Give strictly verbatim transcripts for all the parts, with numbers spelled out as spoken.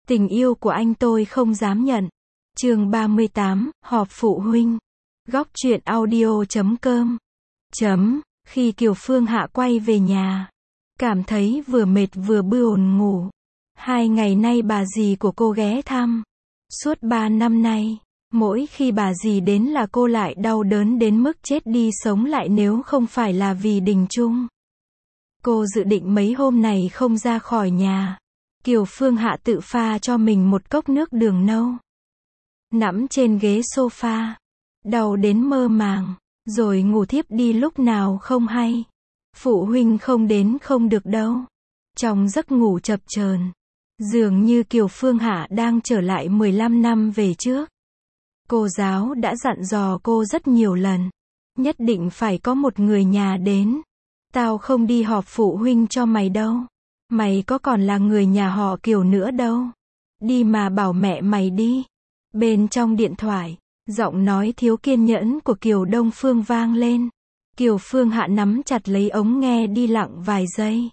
Tình yêu của anh tôi không dám nhận. Chương ba mươi tám, họp phụ huynh. Góc truyện audio chấm com. Chấm, khi Kiều Phương Hạ quay về nhà, cảm thấy vừa mệt vừa buồn ngủ. Hai ngày nay bà dì của cô ghé thăm. Suốt ba năm nay, mỗi khi bà dì đến là cô lại đau đớn đến mức chết đi sống lại nếu không phải là vì Đình Trung. Cô dự định mấy hôm này không ra khỏi nhà. Kiều Phương Hạ tự pha cho mình một cốc nước đường nâu. Nằm trên ghế sofa, đau đến mơ màng, rồi ngủ thiếp đi lúc nào không hay. Phụ huynh không đến không được đâu. Trong giấc ngủ chập chờn, dường như Kiều Phương Hạ đang trở lại mười lăm năm về trước. Cô giáo đã dặn dò cô rất nhiều lần, nhất định phải có một người nhà đến. Tao không đi họp phụ huynh cho mày đâu. Mày có còn là người nhà họ Kiều nữa đâu. Đi mà bảo mẹ mày đi. Bên trong điện thoại, giọng nói thiếu kiên nhẫn của Kiều Đông Phương vang lên. Kiều Phương Hạ nắm chặt lấy ống nghe đi lặng vài giây.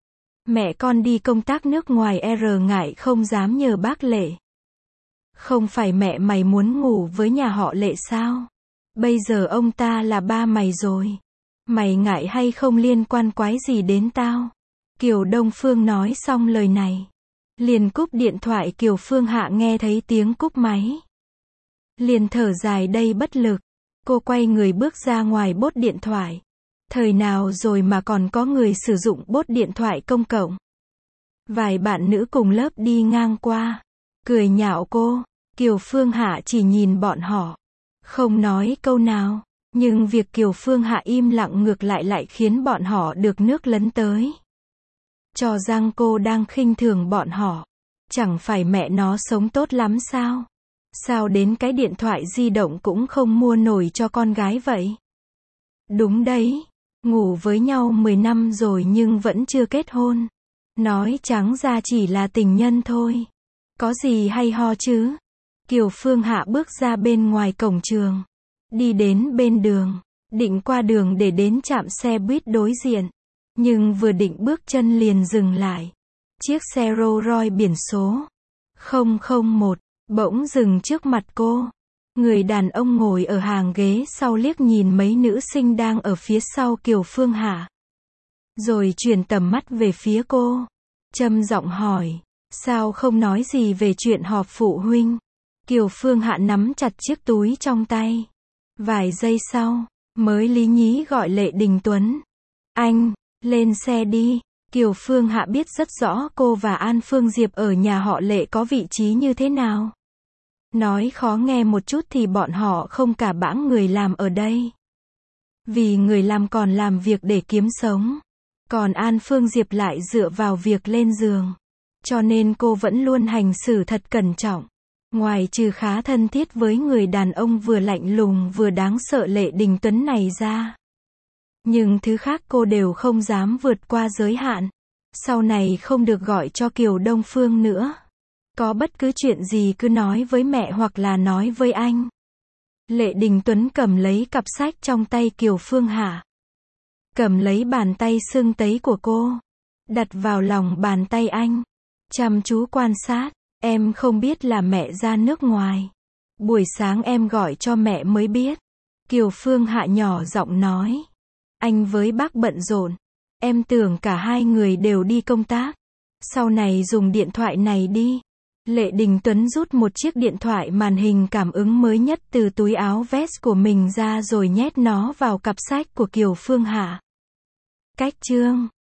Mẹ con đi công tác nước ngoài R ngại không dám nhờ bác Lệ. Không phải mẹ mày muốn ngủ với nhà họ Lệ sao? Bây giờ ông ta là ba mày rồi. Mày ngại hay không liên quan quái gì đến tao? Kiều Đông Phương nói xong lời này, liền cúp điện thoại. Kiều Phương Hạ nghe thấy tiếng cúp máy, liền thở dài đầy bất lực. Cô quay người bước ra ngoài bốt điện thoại. Thời nào rồi mà còn có người sử dụng bốt điện thoại công cộng. Vài bạn nữ cùng lớp đi ngang qua, cười nhạo cô. Kiều Phương Hạ chỉ nhìn bọn họ, không nói câu nào. Nhưng việc Kiều Phương Hạ im lặng ngược lại lại khiến bọn họ được nước lấn tới. Cho rằng cô đang khinh thường bọn họ. Chẳng phải mẹ nó sống tốt lắm sao? Sao đến cái điện thoại di động cũng không mua nổi cho con gái vậy? Đúng đấy, ngủ với nhau mười năm rồi nhưng vẫn chưa kết hôn. Nói trắng ra chỉ là tình nhân thôi. Có gì hay ho chứ? Kiều Phương Hạ bước ra bên ngoài cổng trường, đi đến bên đường, định qua đường để đến trạm xe buýt đối diện. Nhưng vừa định bước chân liền dừng lại. Chiếc xe Rolls Royce biển số không không một bỗng dừng trước mặt cô. Người đàn ông ngồi ở hàng ghế sau liếc nhìn mấy nữ sinh đang ở phía sau Kiều Phương Hạ, rồi chuyển tầm mắt về phía cô, trầm giọng hỏi, sao không nói gì về chuyện họp phụ huynh? Kiều Phương Hạ nắm chặt chiếc túi trong tay. Vài giây sau, mới lý nhí gọi Lệ Đình Tuấn. Anh, lên xe đi. Kiều Phương Hạ biết rất rõ cô và An Phương Diệp ở nhà họ Lệ có vị trí như thế nào. Nói khó nghe một chút thì bọn họ không cả bãng người làm ở đây. Vì người làm còn làm việc để kiếm sống. Còn An Phương Diệp lại dựa vào việc lên giường. Cho nên cô vẫn luôn hành xử thật cẩn trọng. Ngoài trừ khá thân thiết với người đàn ông vừa lạnh lùng vừa đáng sợ Lệ Đình Tuấn này ra. Nhưng thứ khác cô đều không dám vượt qua giới hạn. Sau này không được gọi cho Kiều Đông Phương nữa. Có bất cứ chuyện gì cứ nói với mẹ hoặc là nói với anh. Lệ Đình Tuấn cầm lấy cặp sách trong tay Kiều Phương Hạ. Cầm lấy bàn tay sưng tấy của cô. Đặt vào lòng bàn tay anh. Chăm chú quan sát. Em không biết là mẹ ra nước ngoài. Buổi sáng em gọi cho mẹ mới biết. Kiều Phương Hạ nhỏ giọng nói. Anh với bác bận rộn. Em tưởng cả hai người đều đi công tác. Sau này dùng điện thoại này đi. Lệ Đình Tuấn rút một chiếc điện thoại màn hình cảm ứng mới nhất từ túi áo vest của mình ra rồi nhét nó vào cặp sách của Kiều Phương Hạ. Cách chương